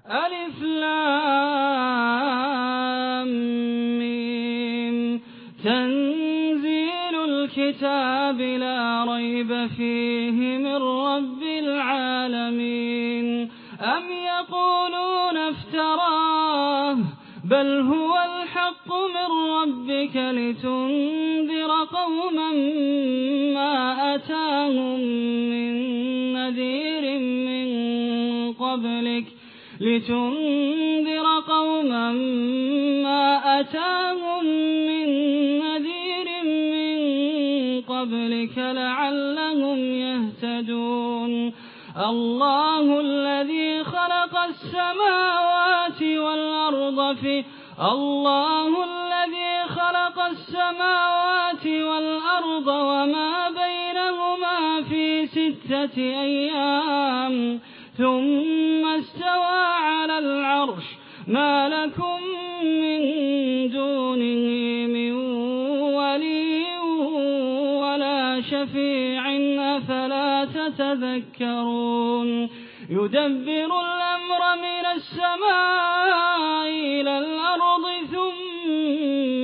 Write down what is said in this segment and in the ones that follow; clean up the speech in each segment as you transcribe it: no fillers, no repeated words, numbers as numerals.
ألف لام ميم تنزيل الكتاب لا ريب فيه من رب العالمين أم يقولون افتراه بل هو الحق من ربك لتنذر قوما ما أتاهم من نذير من قبلك لعلهم يهتدون الله الذي خلق السماوات والأرض وما بينهما في 6 أيام ثم استوى على العرش ما لكم من دونه من ولي ولا شفيع أفلا تتذكرون يدبر الأمر من السماء إلى الأرض ثم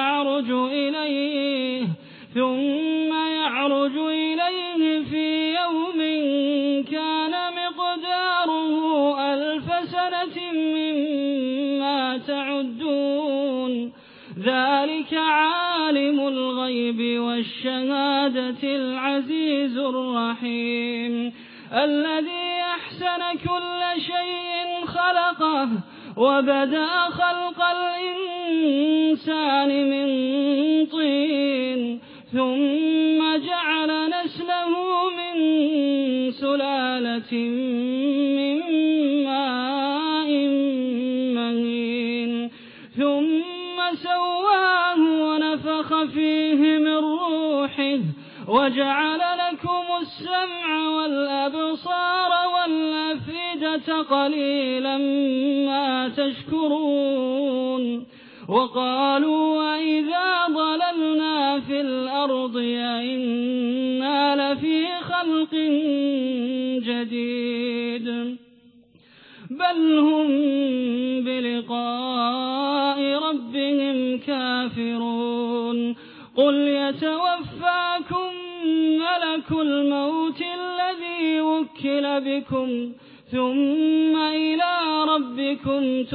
يعرج إليه في يوم كان مقداره 1000 سنة مما تعدون ذلك عالم الغيب والشهادة العزيز الرحيم الذي أحسن كل شيء خلقه وبدأ خلق الإنسان من طين ثم جعل نسله من سلالة من ماء مهين ثم سواه ونفخ فيه من روحه وجعل لكم السمع والأبصار والأفئدة قليلا ما تشكرون وقالوا وإذا ضللنا في الأرض أئنا لفي خلق جديد بل هم بلقاء ربهم كافرون قل يتوفاكم ملك الموت الذي وكل بكم ثم إلى ربكم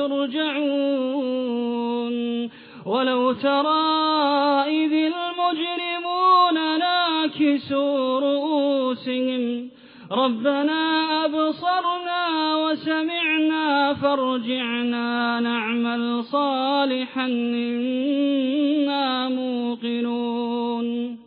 ترجعون ولو ترى إذ المجرمون ناكسوا رؤوسهم ربنا أبصرنا وسمعنا فارجعنا نعمل صالحا إنا موقنون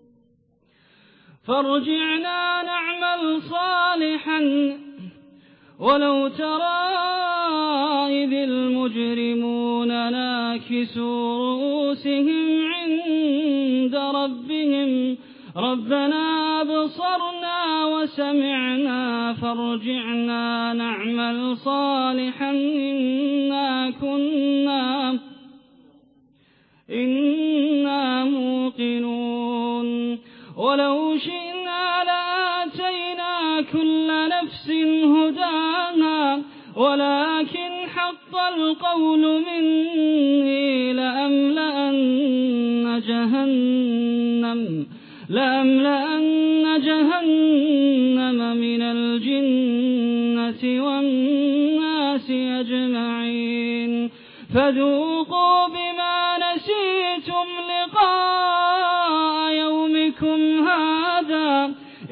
ولو ترى إذ المجرمون ناكسوا رؤوسهم عند ربهم ربنا أبصرنا وسمعنا فارجعنا نعمل صالحا إنا موقنون ولو شئنا لآتينا كل نفس هداها ولكن حق القول مني لأملأن جهنم من الجنة والناس أجمعين فذوقوا بما نسيتم لقاء يومكم هذا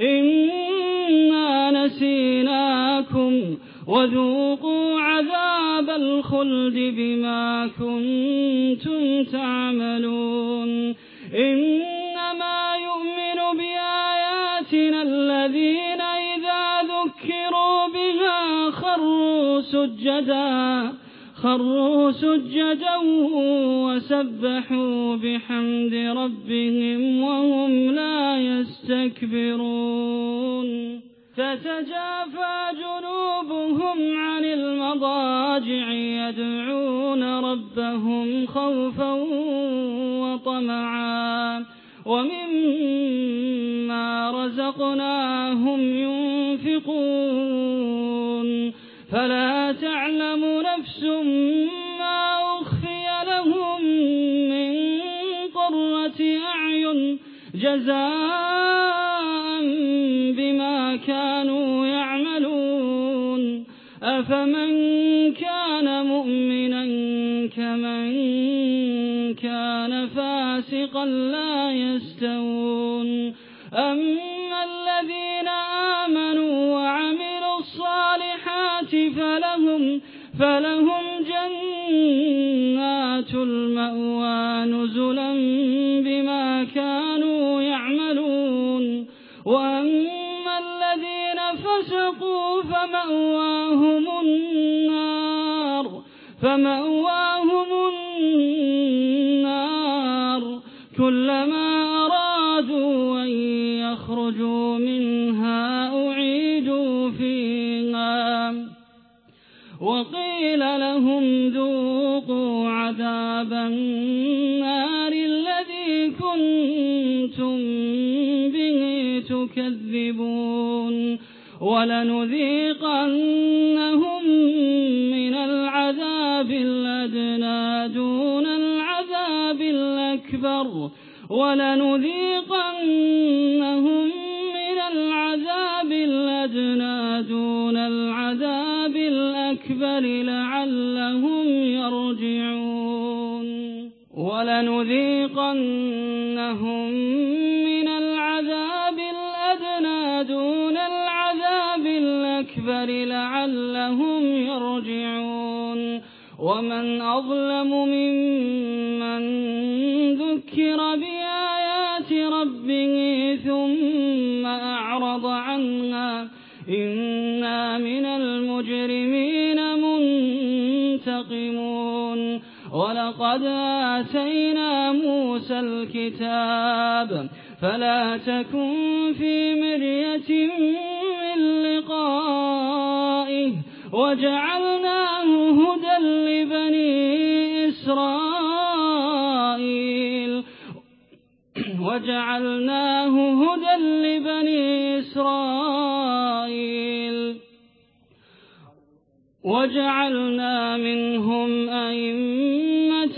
إنا نسيناكم وذوقوا عذاب الخلد بما كنتم تعملون إنما يؤمن بآياتنا الذين إذا ذكروا بها خروا سجدا وسبحوا بحمد ربهم وهم لا يستكبرون تتجافى جنوبهم عن المضاجع يدعون ربهم خوفا وطمعا ومما رزقناهم ينفقون فلا تعلم نفس ما أخفي لهم من قرة أعين جزاء بما كانوا يعملون أفمن كان مؤمنا كمن كان فاسقا لا يستوون أما الذين آمنوا وعملوا الصالحات فلهم جنات المأوى نزلا بما كانوا يعملون وأما الذين فسقوا فمأواهم النار كلما أرادوا أن يخرجوا منها أعيدوا فيها وقيل لهم ذوقوا عذاب النار الذي كنتم به تكذبون ولنذيقنهم من العذاب الأدنى دون العذاب الأكبر لعلهم يرجعون ولنذيقنهم من العذاب الأدنى دون العذاب الأكبر لعلهم يرجعون ومن أظلم ممن ذكر بآيات ربه ثم أعرض عنها إنا من المجرمين منتقمون ولقد آتينا موسى الكتاب فلا تكن في مرية من لقائه وجعلناه هدى لبني إسرائيل وجعلنا منهم أئمة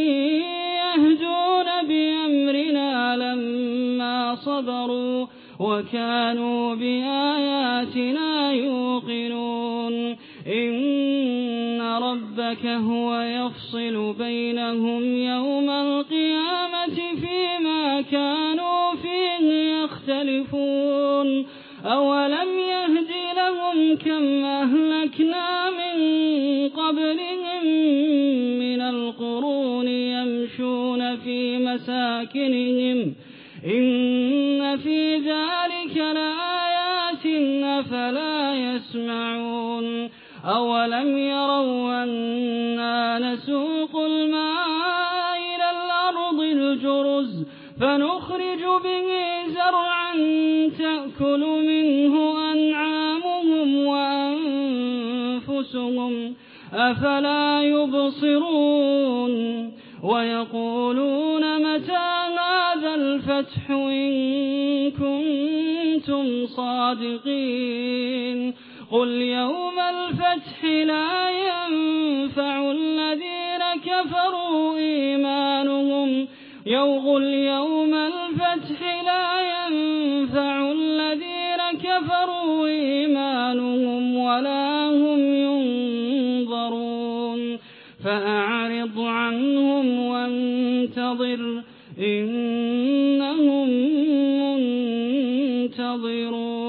يهدون بأمرنا لما صبروا وكانوا بآياتنا يوقنون إن ربك هو يفصل بينهم يوم القيامة فيما كانوا فيه يختلفون أولم يهد لهم كم أهلكنا من قبلهم من القرون يمشون في مساكنهم إن في ذلك لآيات أفلا يسمعون أولم يروا أنا نسوق الماء إلى الأرض الجرز فنخرج به زرعا تأكل منه أنعامهم وأنفسهم أفلا يبصرون ويقولون متى هذا الفتح إن كنتم صادقين قل يوم الفتح لا ينفع الذين كفروا إيمانهم ولا هم ينظرون فأعرض عنهم وانتظر إنهم منتظرون